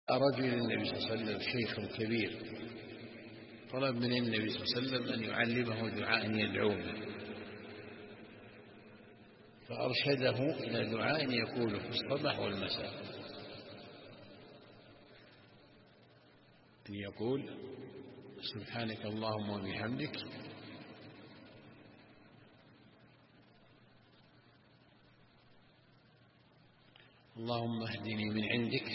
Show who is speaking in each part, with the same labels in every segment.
Speaker 1: رجل النبي صلى الله عليه وسلم شيخ كبير، طلب من النبي صلى الله عليه وسلم أن يعلمه دعاء يدعو به، فأرشده إلى دعاء يقوله في الصباح والمساء، أن يقول: سبحانك اللهم وبحمدك اللهم اهدني من عندك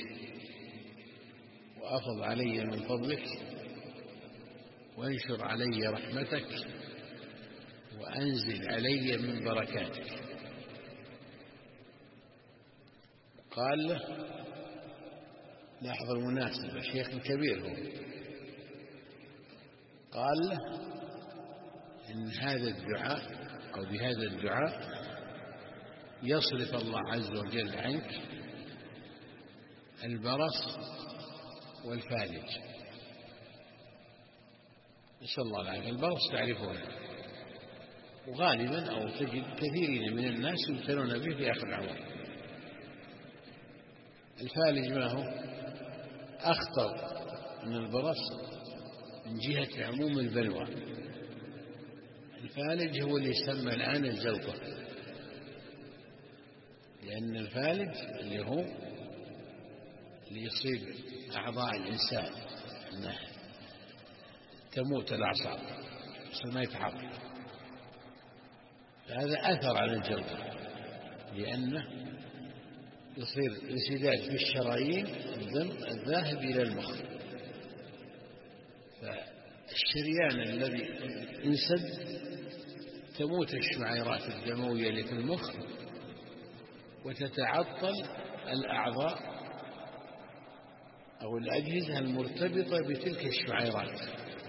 Speaker 1: وأفض علي من فضلك وانشر علي رحمتك وأنزل علي من بركاتك. قال له، لاحظ المناسبة، شيخ كبير هو، قال له إن هذا الدعاء أو بهذا الدعاء يصرف الله عز وجل عنك البرص والفالج. نسأل الله العافية. البرص تعرفونه، وغالبا أو تجد كثيرين من الناس يبتلون به في آخر العمر. الفالج ما هو؟ أخطر من البرص من جهة عموم البلوى. الفالج هو اللي يسمى الآن الزلقة، لأن الفالج اللي هو اللي يصيب أعضاء الإنسان أنه تموت الأعصاب ما يتحرك، فهذا أثر على الجلطة، لأنه يصير انسداد في الشرايين الدم الذاهب إلى المخ، فالشريان الذي انسد تموت الشعيرات الدموية اللي في المخ وتتعطل الأعضاء أو الأجهزة المرتبطة بتلك الشعيرات،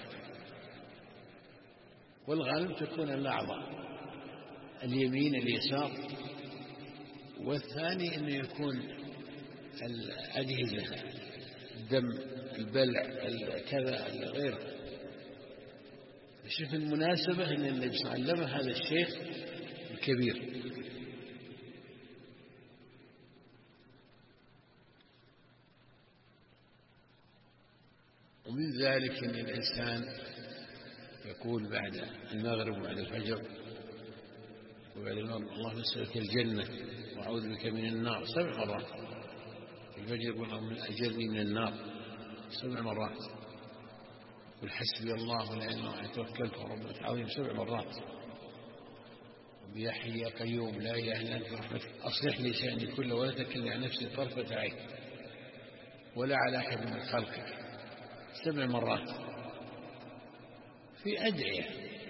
Speaker 1: والغالب تكون الأعضاء اليمين اليسار، والثاني أنه يكون الأجهزة الدم البلع كذا غيره. شوف المناسبة أن النبي صلى الله عليه وسلم هذا الشيخ الكبير. ومن ذلك أن الإنسان يقول بعد المغرب وبعد الفجر وبعد المغرب: اللهم أسألك الجنة وأعوذ بك من النار 7 مرات. في الفجر يقول: اللهم أجرني من النار 7 مرات. يقول: حسبي الله لا إله إلا هو توكلت ورب العظيم 7 مرات. وبيحيى يا قيوم لا إله إلا أنت برحمتك أصلح لي شأني كله ولا تكلني عن نفسي طرفة عين ولا على أحد من خلقك 7 مرات في أدعية.